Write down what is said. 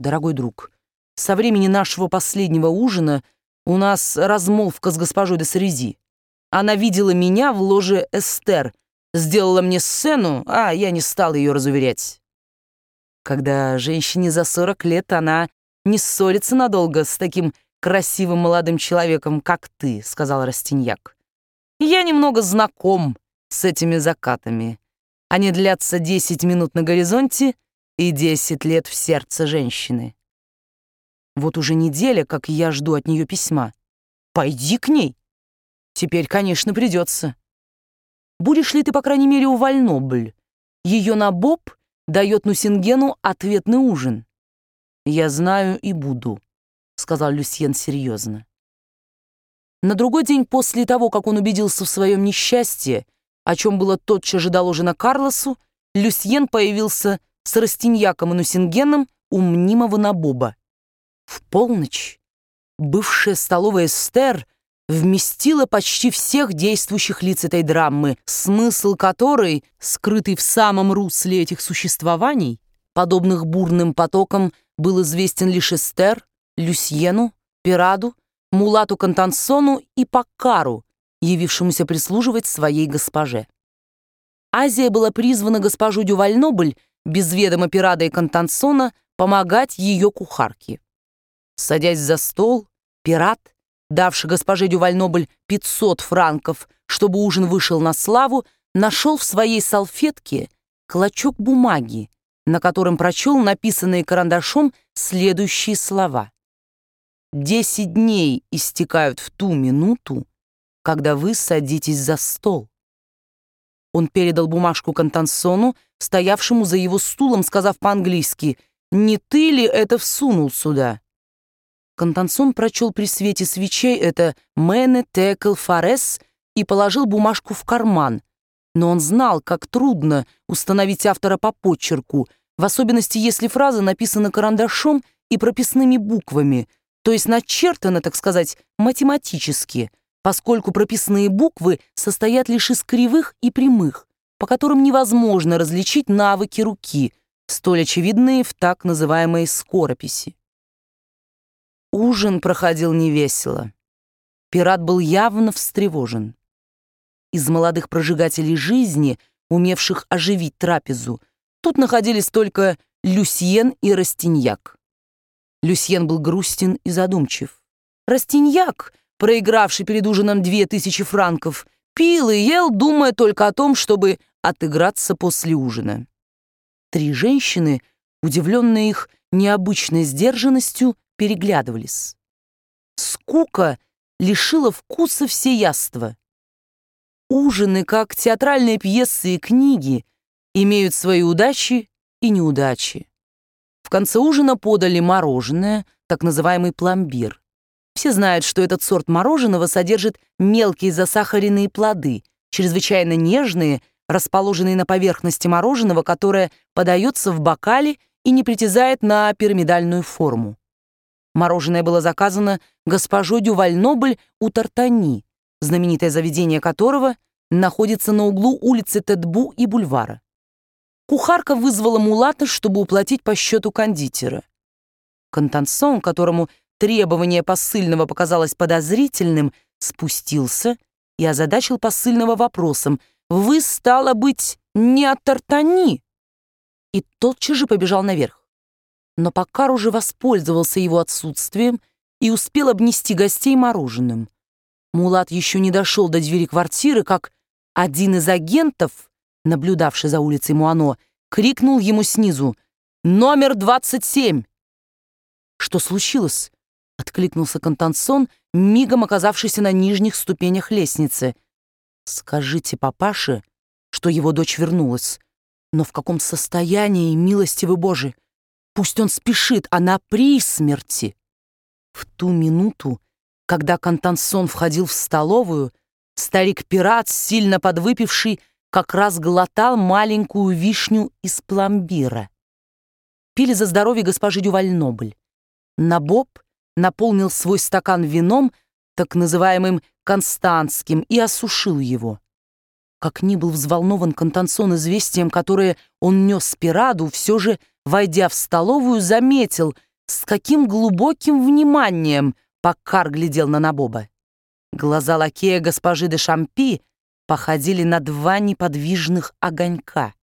Дорогой друг, со времени нашего последнего ужина у нас размолвка с госпожой де Сарези. Она видела меня в ложе Эстер, сделала мне сцену, а я не стал ее разуверять. Когда женщине за 40 лет, она не ссорится надолго с таким красивым молодым человеком, как ты, сказал Растиньяк. Я немного знаком с этими закатами. Они длятся 10 минут на горизонте и 10 лет в сердце женщины. Вот уже неделя, как я жду от нее письма. Пойди к ней. Теперь, конечно, придется. Будешь ли ты, по крайней мере, у Вальнобль? Ее набоб дает Нусингену ответный ужин. Я знаю и буду, сказал Люсьен серьезно. На другой день после того, как он убедился в своем несчастье, о чем было тотчас же доложено Карлосу, Люсьен появился с Растиньяком и Нусингеном у мнимого набоба. В полночь бывшая столовая Эстер вместила почти всех действующих лиц этой драмы, смысл которой, скрытый в самом русле этих существований, подобных бурным потокам, был известен лишь Эстер, Люсьену, Пираду, мулату Контансону и Паккару, явившемуся прислуживать своей госпоже. Азия была призвана госпожу дю Вальнобль, без ведома Пирада и Контансона, помогать ее кухарке. Садясь за стол, Пират, давший госпоже дю Вальнобль 500 франков, чтобы ужин вышел на славу, нашел в своей салфетке клочок бумаги, на котором прочел написанные карандашом следующие слова. 10 дней истекают в ту минуту, когда вы садитесь за стол. Он передал бумажку Контансону, стоявшему за его стулом, сказав по-английски: «Не ты ли это всунул сюда?» Контансон прочел при свете свечей это «Мене текл фарес» и положил бумажку в карман. Но он знал, как трудно установить автора по почерку, в особенности, если фраза написана карандашом и прописными буквами, то есть начертана, так сказать, математически, поскольку прописные буквы состоят лишь из кривых и прямых, по которым невозможно различить навыки руки, столь очевидные в так называемой скорописи. Ужин проходил невесело. Пират был явно встревожен. Из молодых прожигателей жизни, умевших оживить трапезу, тут находились только Люсьен и Растиньяк. Люсьен был грустен и задумчив. Растиньяк, проигравший перед ужином 2000 франков, пил и ел, думая только о том, чтобы отыграться после ужина. Три женщины, удивленные их необычной сдержанностью, переглядывались. Скука лишила вкуса все яства. Ужины, как театральные пьесы и книги, имеют свои удачи и неудачи. В конце ужина подали мороженое, так называемый пломбир. Все знают, что этот сорт мороженого содержит мелкие засахаренные плоды, чрезвычайно нежные, расположенные на поверхности мороженого, которое подается в бокале и не притязает на пирамидальную форму. Мороженое было заказано госпожой дю Вальнобль у Тартани, знаменитое заведение которого находится на углу улицы Тетбу и бульвара. Кухарка вызвала мулата, чтобы уплатить по счету кондитера. Контансон, которому требование посыльного показалось подозрительным, спустился и озадачил посыльного вопросом: «Вы, стало быть, не от Тартани?» И тотчас же побежал наверх. Но Паккар уже воспользовался его отсутствием и успел обнести гостей мороженым. Мулат еще не дошел до двери квартиры, как один из агентов, наблюдавший за улицей Муано, крикнул ему снизу: «Номер 27!» «Что случилось?» — откликнулся Контансон, мигом оказавшийся на нижних ступенях лестницы. «Скажите папаше, что его дочь вернулась. Но в каком состоянии, милостивый Боже? Пусть он спешит, она при смерти». В ту минуту, когда Контансон входил в столовую, старик-пират, сильно подвыпивший, как раз глотал маленькую вишню из пломбира. Пили за здоровье госпожи дю Вальнобль. Набоб наполнил свой стакан вином, так называемым константским, и осушил его. Как ни был взволнован Контансон известием, которое он нес Пираду, все же, войдя в столовую, заметил, с каким глубоким вниманием Паккар глядел на Набоба. Глаза лакея госпожи де Шампи походили на два неподвижных огонька.